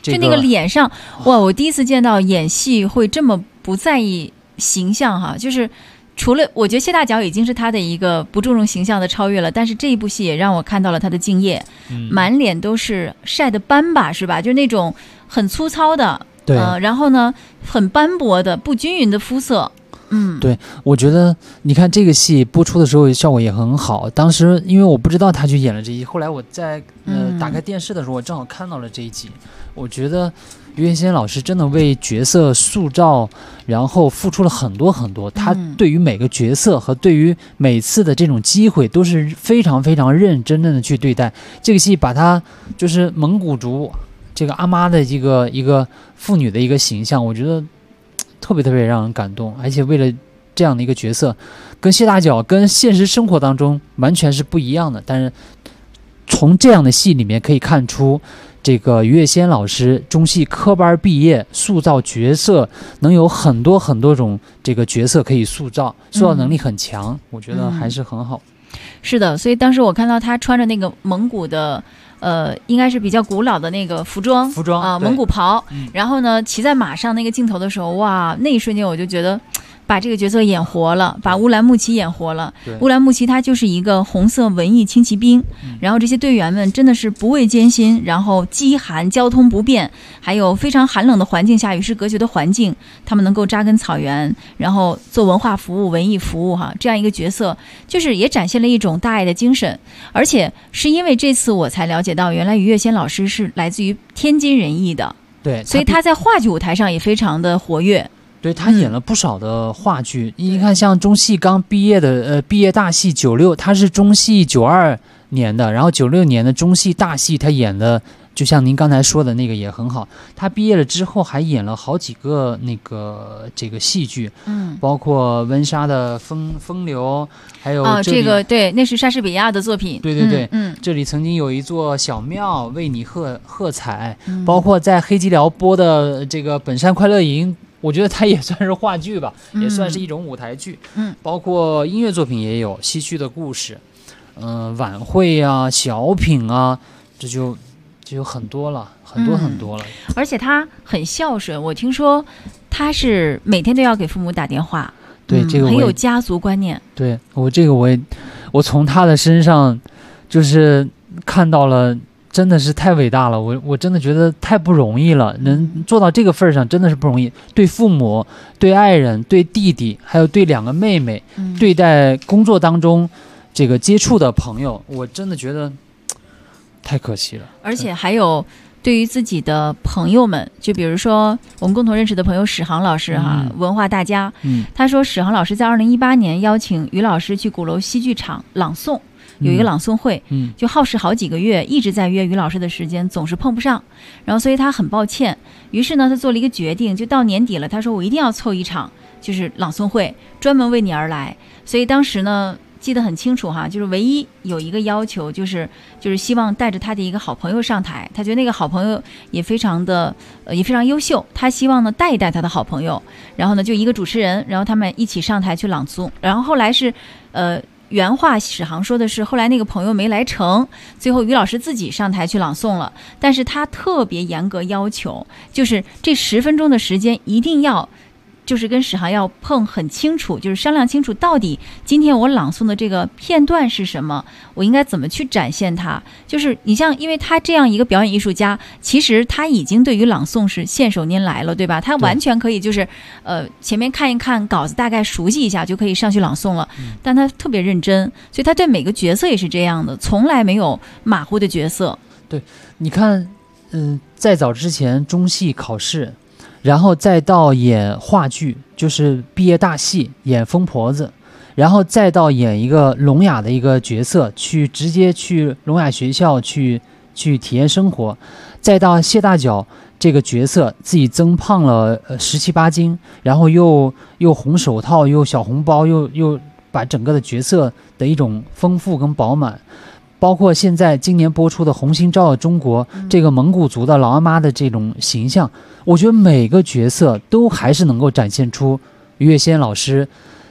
这个
就那个脸上，哇！我第一次见到演戏会这么不在意形象哈，就是除了我觉得谢大脚已经是他的一个不注重形象的超越了，但是这一部戏也让我看到了他的敬业，满脸都是晒的斑吧，是吧？就那种很粗糙的，
对，
然后呢很斑驳的不均匀的肤色。
对，我觉得你看这个戏播出的时候效果也很好。当时因为我不知道他去演了这一集，后来我在打开电视的时候，我正好看到了这一集。我觉得于月仙老师真的为角色塑造，然后付出了很多很多。他对于每个角色和对于每次的这种机会都是非常非常认真的去对待。这个戏把他就是蒙古族这个阿妈的一个妇女的一个形象，我觉得特别特别让人感动，而且为了这样的一个角色，跟谢大脚跟现实生活当中完全是不一样的。但是从这样的戏里面可以看出，这个于月仙老师中戏科班毕业，塑造角色能有很多很多种这个角色可以塑造能力很强，我觉得还是很好。
是的，所以当时我看到他穿着那个蒙古的应该是比较古老的那个服装啊，蒙古袍，然后呢骑在马上那个镜头的时候，哇，那一瞬间我就觉得把这个角色演活了，把乌兰牧骑演活了。乌兰牧骑他就是一个红色文艺轻骑兵，然后这些队员们真的是不畏艰辛，然后饥寒交通不便，还有非常寒冷的环境下与世隔绝的环境，他们能够扎根草原，然后做文化服务、文艺服务哈，这样一个角色就是也展现了一种大爱的精神。而且是因为这次我才了解到，原来于月仙老师是来自于天津人艺的，
对，
所以他在话剧舞台上也非常的活跃。
对，他演了不少的话剧，你看像中戏刚毕业的毕业大戏96，他是中戏92年的，然后96年的中戏大戏他演的，就像您刚才说的那个也很好。他毕业了之后还演了好几个这个戏剧，包括温莎的风流，还有
这个对，那是莎士比亚的作品。
对对对，这里曾经有一座小庙为你喝彩，包括在黑吉辽播的这个本山快乐营。我觉得它也算是话剧吧，也算是一种舞台剧。包括音乐作品也有西区的故事，晚会啊、小品啊，这就很多了，很多很多了。
而且他很孝顺，我听说他是每天都要给父母打电话。
对，这个
很有家族观念。
对，我从他的身上就是看到了。真的是太伟大了，我真的觉得太不容易了，能做到这个份上真的是不容易。对父母、对爱人、对弟弟，还有对2个妹妹，对待工作当中这个接触的朋友，我真的觉得太可惜了。
而且还有对于自己的朋友们，就比如说我们共同认识的朋友史航老师哈，文化大家，他说史航老师在2018年邀请于老师去鼓楼戏剧场朗诵。有一个朗诵会，就耗时好几个月，一直在约于老师的时间，总是碰不上，然后所以他很抱歉。于是呢，他做了一个决定，就到年底了，他说我一定要凑一场，就是朗诵会，专门为你而来。所以当时呢，记得很清楚哈，就是唯一有一个要求，就是希望带着他的一个好朋友上台。他觉得那个好朋友也非常优秀，他希望呢带一带他的好朋友，然后呢就一个主持人，然后他们一起上台去朗诵。然后后来是原话史航说的是，后来那个朋友没来成，最后于老师自己上台去朗诵了。但是他特别严格要求，就是这10分钟的时间一定要，就是跟史航要碰很清楚，就是商量清楚到底今天我朗诵的这个片段是什么，我应该怎么去展现它。就是你像，因为他这样一个表演艺术家，其实他已经对于朗诵是信手拈来了，对吧？他完全可以就是前面看一看稿子，大概熟悉一下就可以上去朗诵了。但他特别认真，所以他对每个角色也是这样的，从来没有马虎的角色。
对，你看，在早之前中戏考试，然后再到演话剧，就是毕业大戏演疯婆子，然后再到演一个聋哑的一个角色，直接去聋哑学校去体验生活，再到谢大脚这个角色自己增胖了17、18斤，然后又红手套，又小红包，又把整个的角色的一种丰富跟饱满。包括现在今年播出的《红星照耀中国》，这个蒙古族的老阿妈的这种形象，我觉得每个角色都还是能够展现出于月仙老师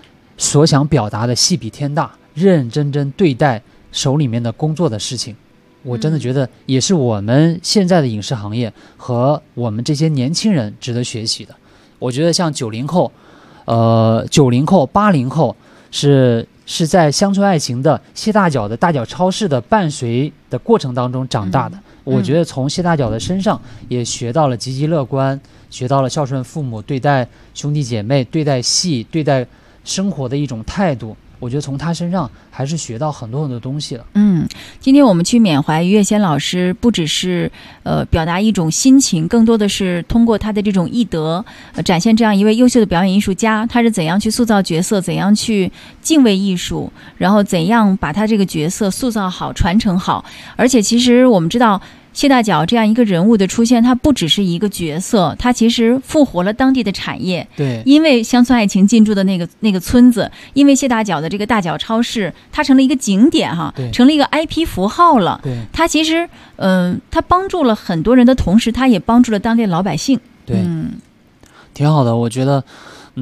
所想表达的戏比天大，认认真真对待手里面的工作的事情。 我真的觉得也是我们现在的影视行业和我们这些年轻人值得学习的。我觉得像90后、90后、80后是在乡村爱情的谢大脚的大脚超市的伴随的过程当中长大的。我觉得从谢大脚的身上也学到了积极乐观，学到了孝顺父母，对待兄弟姐妹、对待戏、对待生活的一种态度。我觉得从他身上还是学到很多很多东西了。
今天我们去缅怀于月仙老师，不只是表达一种心情，更多的是通过他的这种艺德，展现这样一位优秀的表演艺术家，他是怎样去塑造角色，怎样去敬畏艺术，然后怎样把他这个角色塑造好、传承好。而且其实我们知道，谢大脚这样一个人物的出现，他不只是一个角色，他其实复活了当地的产业。
对，
因为乡村爱情进驻的那个村子，因为谢大脚的这个大脚超市，它成了一个景点哈，成了一个 IP 符号了。
对，
它其实它帮助了很多人的同时，它也帮助了当地的老百姓。
对，挺好的，我觉得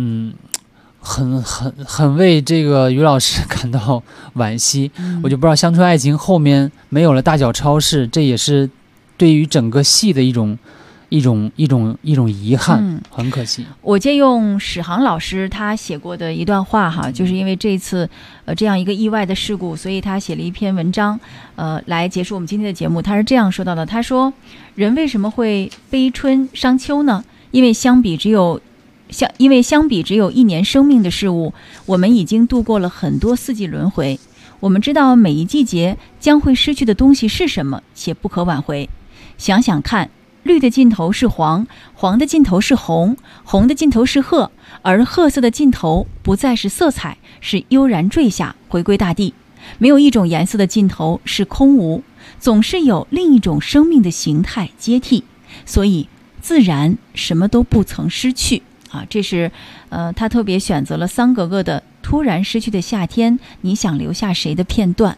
很为这个于老师感到惋惜。我就不知道乡村爱情后面没有了大脚超市，这也是对于整个戏的一种遗憾，很可惜。
我借用史航老师他写过的一段话哈，就是因为这一次这样一个意外的事故，所以他写了一篇文章来结束我们今天的节目。他是这样说到的，他说：人为什么会悲春伤秋呢？因为相比只有1年生命的事物，我们已经度过了很多四季轮回。我们知道每一季节将会失去的东西是什么，且不可挽回。想想看，绿的尽头是黄，黄的尽头是红，红的尽头是褐，而褐色的尽头不再是色彩，是悠然坠下，回归大地。没有一种颜色的尽头是空无，总是有另一种生命的形态接替，所以自然什么都不曾失去啊。这是他特别选择了桑格格的《突然失去的夏天》，你想留下谁的片段。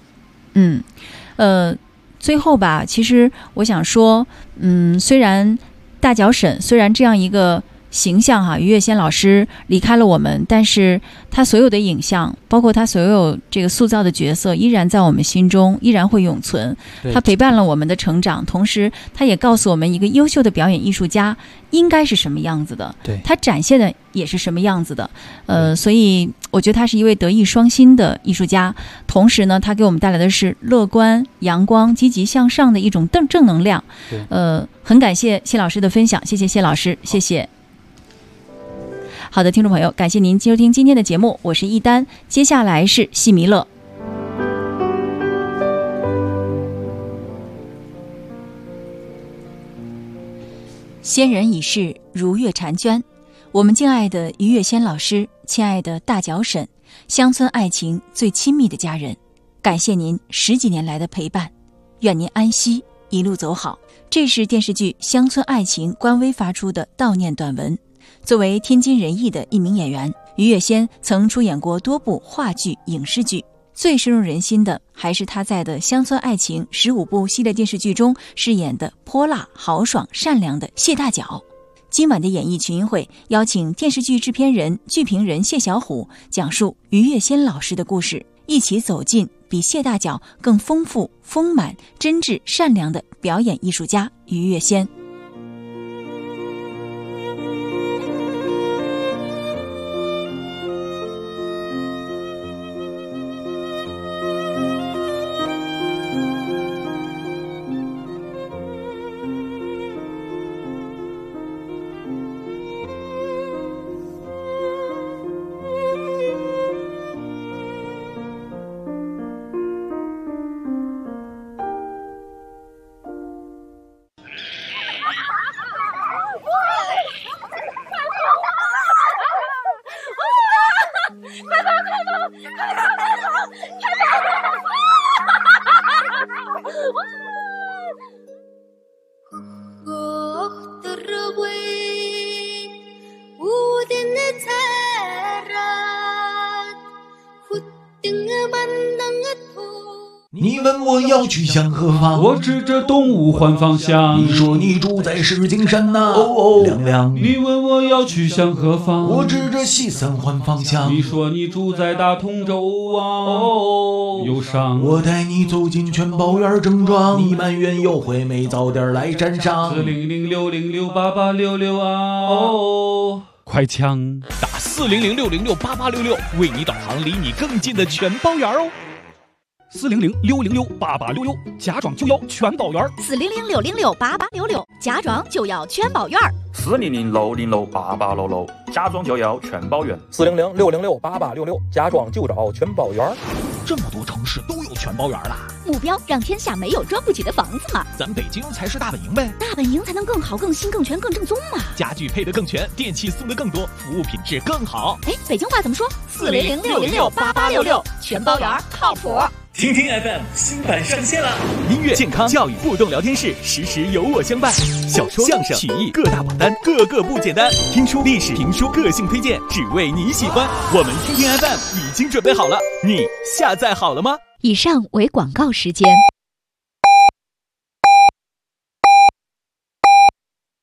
最后吧，其实我想说，虽然大脚婶，虽然这样一个形象哈，于月仙老师离开了我们，但是他所有的影像，包括他所有这个塑造的角色，依然在我们心中，依然会永存。他陪伴了我们的成长，同时他也告诉我们一个优秀的表演艺术家应该是什么样子的，他展现的也是什么样子的。所以我觉得他是一位德艺双馨的艺术家，同时呢，他给我们带来的是乐观、阳光、积极向上的一种正能量。很感谢谢老师的分享，谢谢谢老师，谢谢。好的，听众朋友，感谢您收听今天的节目，我是一丹，接下来是戏弥勒。先人已逝，如月婵娟。我们敬爱的于月仙老师，亲爱的大脚婶，乡村爱情最亲密的家人，感谢您10几年来的陪伴，愿您安息，一路走好。这是电视剧《乡村爱情》官微发出的悼念短文。作为天津人艺的一名演员，于月仙曾出演过多部话剧、影视剧，最深入人心的还是他在的《乡村爱情》15部系列电视剧中饰演的泼辣、豪爽、善良的谢大脚。今晚的演艺群英会邀请电视剧制片人、剧评人谢小虎讲述于月仙老师的故事，一起走进比谢大脚更丰富、丰满、真挚、善良的表演艺术家于月仙。
你问我要去向何方，
我指着东吴换方向。
你说你住在石景山呐，亮亮。
你问我要去向何方，
我指着西三环方向。
你说你住在大同州啊，有忧伤。
我带你走进全宝园正装，你埋怨又会没早点来沾上。
40060688866啊！哦，快枪
打40060688866，为你导航离你更近的全宝园哦。
40060688866，家装就要全宝园。
40060688866，家装就要全宝园。
40060688866，家装就要全宝园。
40060668866，家装就找全宝园。
这么多城市都有全宝园了，
目标让天下没有装不起的房子嘛。
咱北京才是大本营呗，
大本营才能更好、更新、更全、更正宗嘛。
家具配得更全，电器送得更多，服务品质更好。
哎，北京话怎么说？40060668866，全宝园靠谱。
听听 FM 新版上线了，音乐、健康、教育、互动聊天室，时时有我相伴。小说、相声、曲艺各大榜单，个个不简单。听书、历史、评书，个性推荐，只为你喜欢。我们听听 FM 已经准备好了，你下载好了吗？
以上为广告时间。